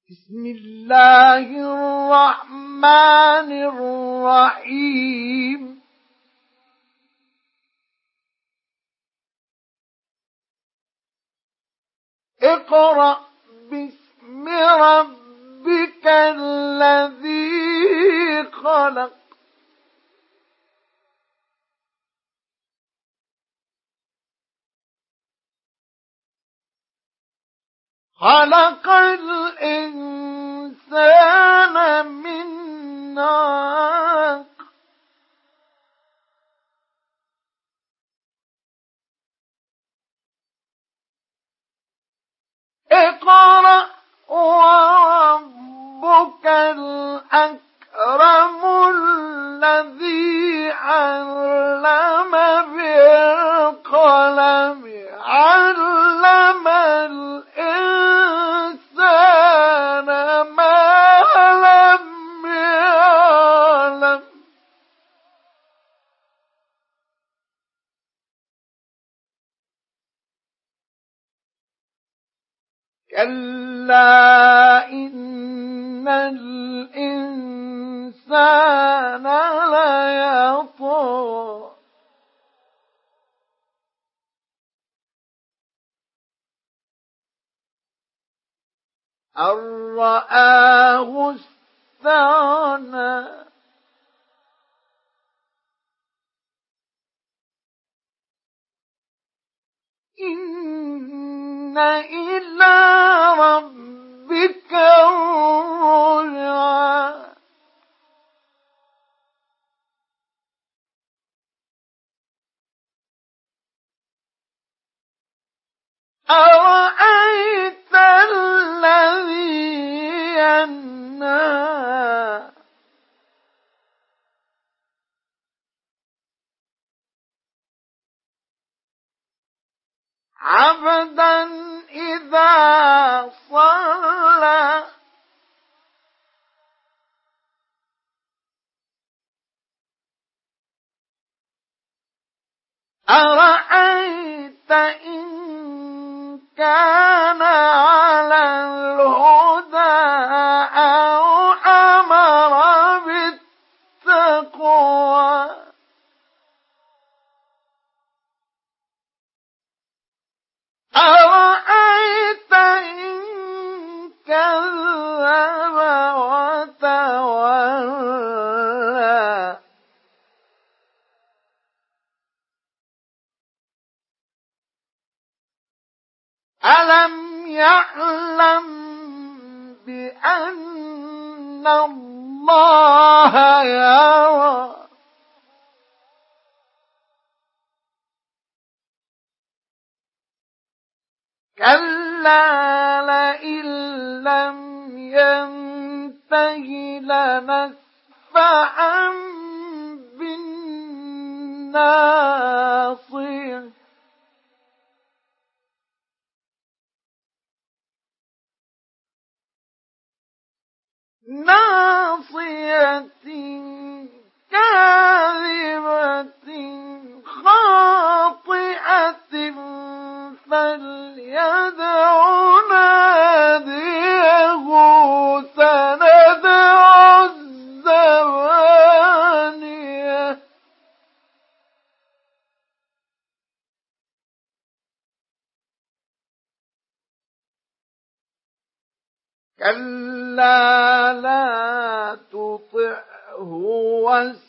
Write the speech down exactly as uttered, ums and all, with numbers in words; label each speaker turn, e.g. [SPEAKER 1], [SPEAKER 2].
[SPEAKER 1] بسم الله الرحمن الرحيم اقرأ باسم ربك الذي خلق خلق الإنسان من علق اقرأ وربك الأكرم الذي علم بالقلم علم الإنسان ما لم يعلم كلا إن الإنسان ليطغى أن رآه استغنى إن إلى ربك الرجعى أرأيت الذي ينهى عبدا إذا صلى أرأيت إن كان على الهدى أو أمر بالتقوى أرأيت إن كذب وتولى ألم يعلم بأن الله يرى كلا لئن لم ينته لنسفعا بالناصية ناصية كاذبة خاطئة فليدع ناديه سندع الزبانية كلا لا تطعه